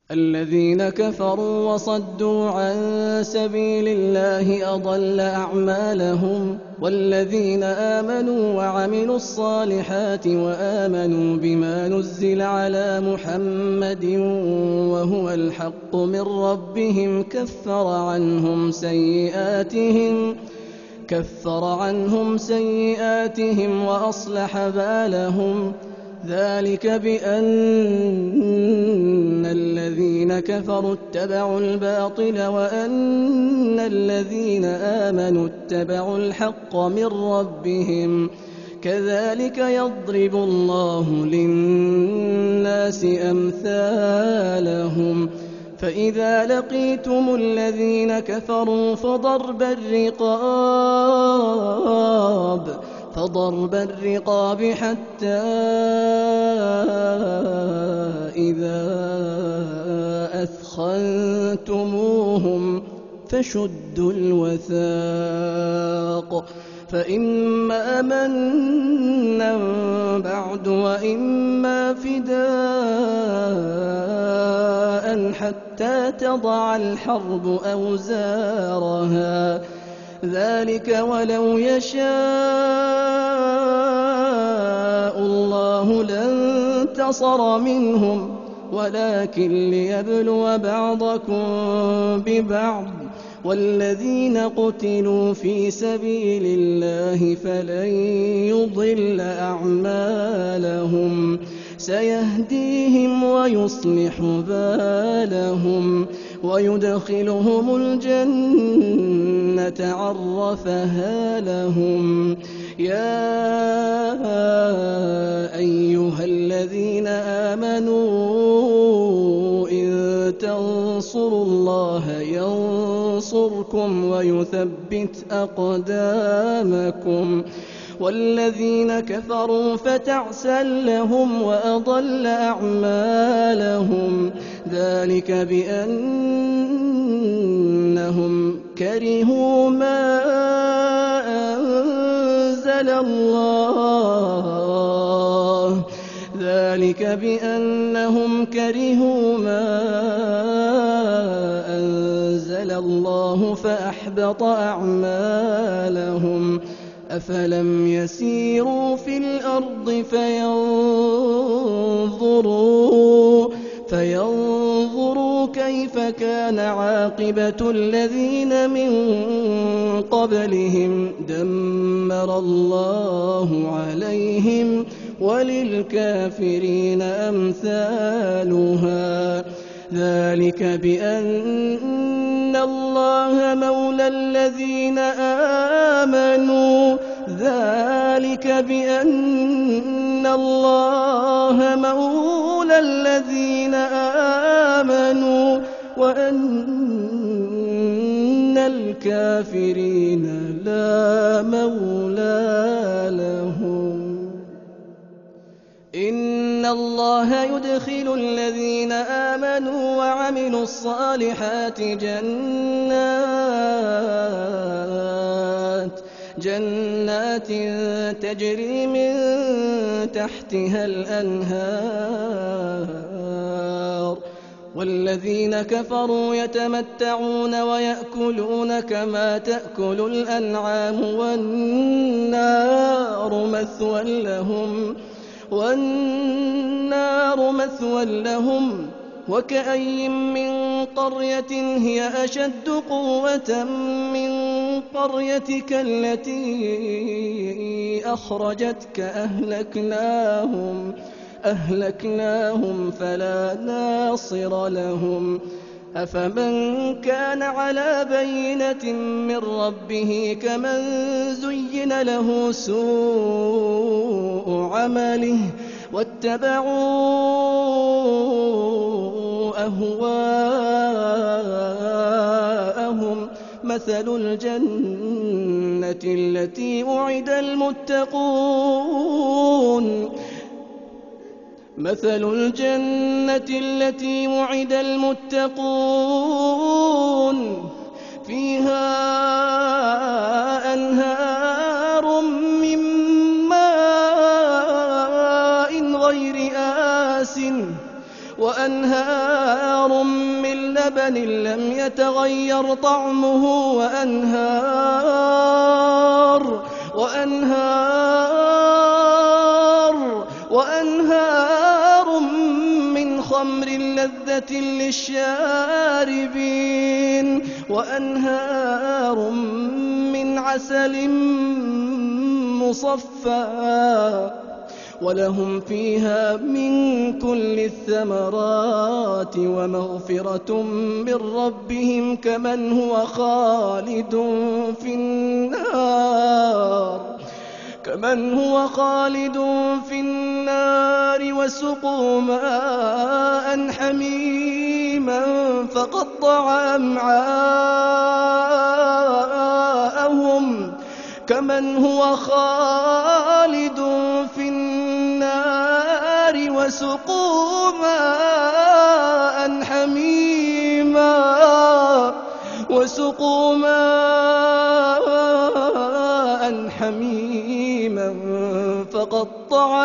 الذين كفروا وصدوا عن سبيل الله أضل أعمالهم والذين آمنوا وعملوا الصالحات وآمنوا بما نزل على محمد وهو الحق من ربهم كفر عنهم سيئاتهم وأصلح بالهم ذلك بأن الذين كفروا اتبعوا الباطل وأن الذين آمنوا اتبعوا الحق من ربهم كذلك يضرب الله للناس أمثالهم فإذا لقيتم الذين كفروا فضرب الرقاب حتى إذا أثخنتموهم فشدوا الوثاق فإما منا بعد وإما فداء حتى تضع الحرب أوزارها ذلك ولو يشاء الله لانتصر منهم ولكن ليبلو بعضكم ببعض والذين قتلوا في سبيل الله فلن يضل أعمالهم سيهديهم ويصلح بالهم ويدخلهم الجنة عرفها لهم يا أيها الذين آمنوا إن تنصروا الله ينصركم ويثبت أقدامكم والذين كفروا فتعسا لهم وأضل أعمالهم ذلك بأنهم كرهوا ما أنزل الله فأحبط أعمالهم أفلم يسيروا في الأرض فينظروا كيف كان عاقبة الذين من قبلهم دمر الله عليهم وللكافرين أمثالها ذلك بأن الله مولى الذين آمنوا وأن الكافرين لا مولى لهم إن الله يدخل الذين آمنوا وعملوا الصالحات جنات تجري من تحتها الأنهار والذين كفروا يتمتعون ويأكلون كما تأكل الأنعام والنار مثوى لهم وكأي من قرية هي أشد قوة من قريتك التي أخرجتك أهلكناهم فلا ناصر لهم أفمن كان على بينة من ربه كمن زين له سوء عمله واتبعوا أهواءهم مثل الجنة التي وعد المتقون فيها أنهار من ماء غير آسن وأنهار لبن لم يتغير طعمه وأنهار من خمر لذة للشاربين وأنهار من عسل مصفى ولهم فيها من كل الثمرات ومغفرة من ربهم كمن هو خالد في النار وسقوا ماء حميما فقطع أمعاءهم كمن هو خالد في النار وسقوا ماء حميما فقطع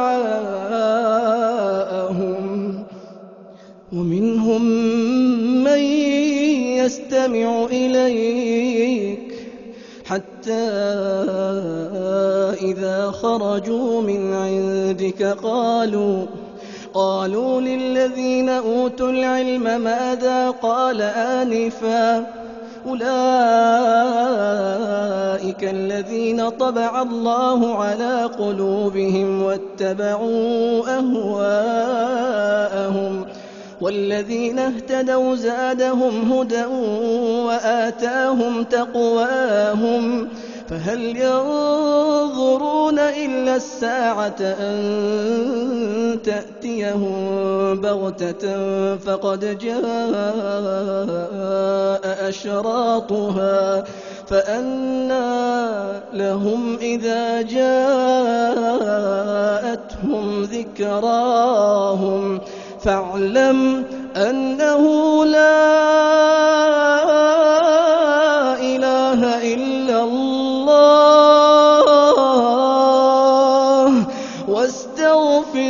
أمعاءهم ومنهم من يستمع إليك حتى إذا خرجوا من عندك قالوا للذين أوتوا العلم ماذا قال آنفا أولئك الذين طبع الله على قلوبهم واتبعوا أهواءهم والذين اهتدوا زادهم هدى وآتاهم تقواهم فهل ينظرون إلا الساعة أن تأتيهم بغتة فقد جاء أشراطها فأنى لهم إذا جاءتهم ذكراهم فاعلم أنه لا إله إلا الله واستغفر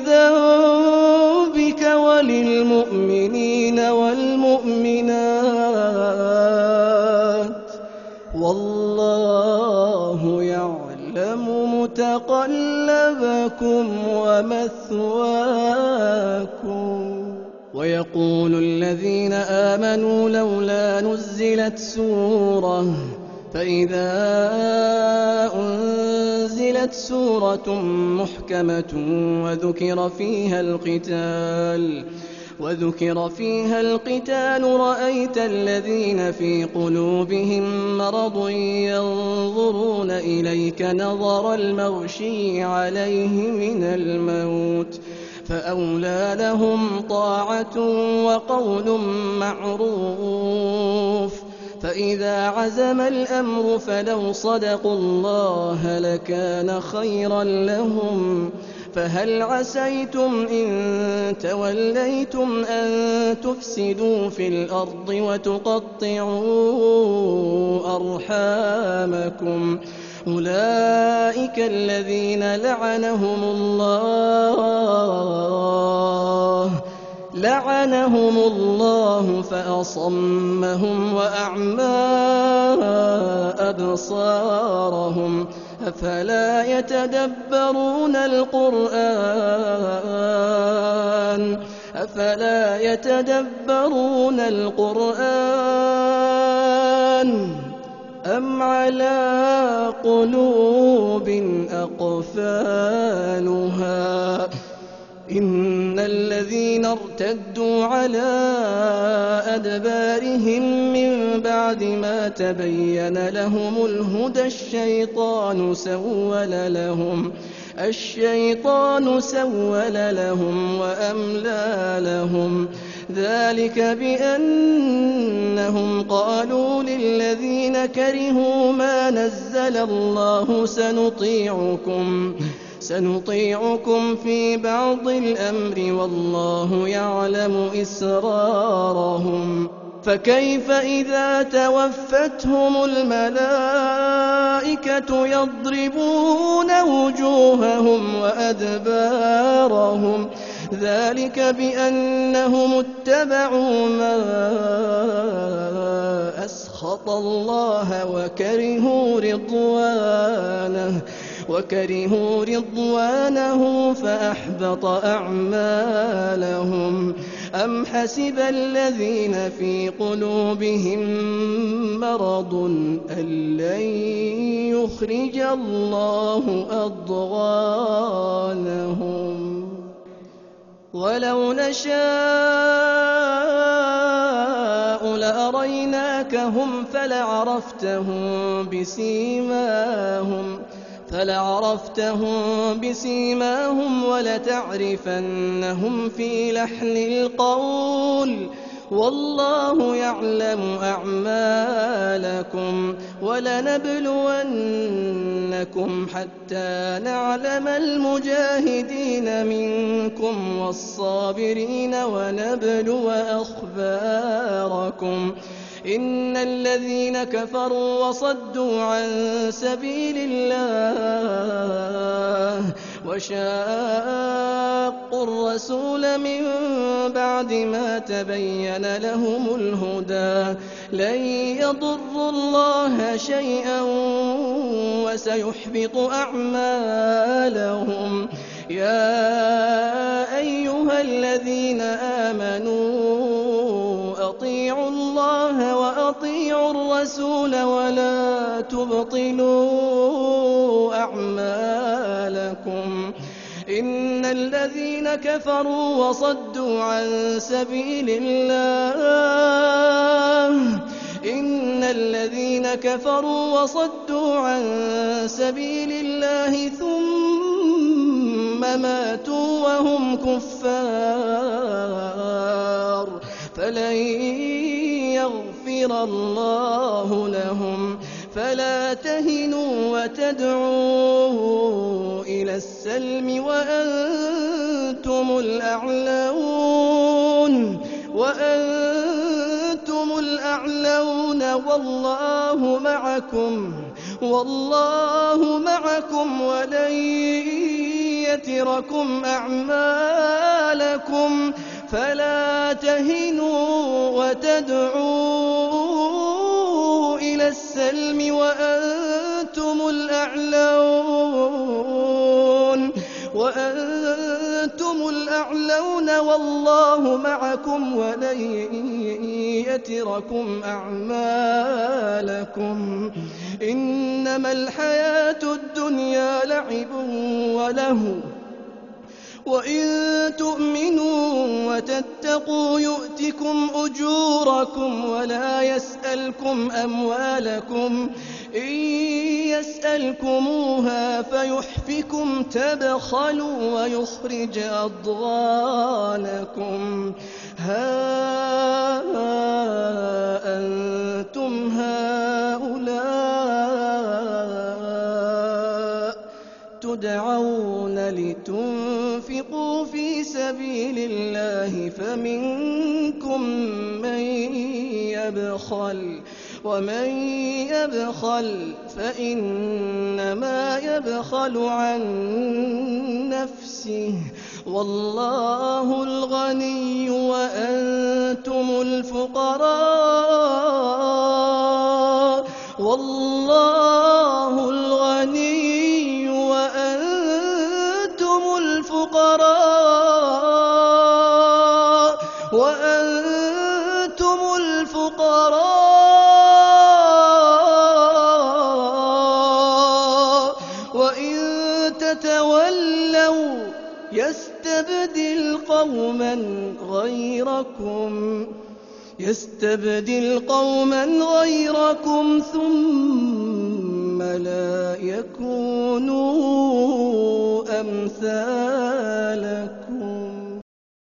لذنبك وللمؤمنين والمؤمنات والله يعلم متقلبكم ومثواكم ويقول الذين آمنوا لولا نزلت سورة فإذا أنزلت سورة محكمة وذكر فيها القتال رأيت الذين في قلوبهم مرض ينظرون إليك نظر المغشي عليه من الموت فأولى لهم طاعة وقول معروف فإذا عزم الأمر فلو صدقوا الله لكان خيرا لهم فهل عسيتم إن توليتم أن تفسدوا في الأرض وتقطعوا أرحامكم أولئك الذين لعنهم الله فأصمهم وأعمى أبصارهم أفلا يتدبرون القرآن أم على قلوب أقفالها إن الذين ارتدوا على أدبارهم من بعد ما تبين لهم الهدى الشيطان سول لهم وأملى لهم ذلك بأنهم قالوا للذين كرهوا ما نزل الله سنطيعكم في بعض الأمر والله يعلم إسرارهم فكيف إذا توفتهم الملائكة يضربون وجوههم وأدبارهم ذلك بأنهم اتبعوا ما أسخط الله وكرهوا رضوانه فأحبط أعمالهم. أم حسب الذين في قلوبهم مرض أن لن يخرج الله أضغانهم ولو نشاء لأريناكهم فلعرفتهم بسيماهم ولتعرفنهم في لحن القول والله يعلم أعمالكم ولنبلونكم حتى نعلم المجاهدين منكم والصابرين ونبلو أخباركم. إن الذين كفروا وصدوا عن سبيل الله وشاقوا الرسول من بعد ما تبين لهم الهدى لن يضروا الله شيئا وسيحبط أعمالهم. يا أيها الذين آمنوا أطيعوا الله وأطيعوا الرسول ولا تبطلوا أعمالكم. إن الذين كفروا وصدوا عن سبيل الله ثم ماتوا وهم كفار فلن يغفر الله لهم. فلا تهنوا وتدعوا إلى السلم وأنتم الأعلون والله معكم ولن يتركم أعمالكم. فلا تهنوا وتدعوا إلى السلم وأنتم الأعلون والله معكم ولن يتركم أعمالكم. إنما الحياة الدنيا لعب ولهو وإن تؤمنوا وتتقوا يؤتكم أجوركم ولا يسألكم أموالكم. إن يسألكموها فيحفكم تبخلوا ويخرج أضغانكم. ها أنتم هؤلاء تدعون لتنفقوا في سبيل الله فمنكم من يبخل ومن يبخل فإنما يبخل عن نفسه والله الغني وأنتم الفقراء والله الغني وأنتم الفقراء وإن تتولوا يستبدل قوما غيركم ثم لا يكونوا أمثالكم.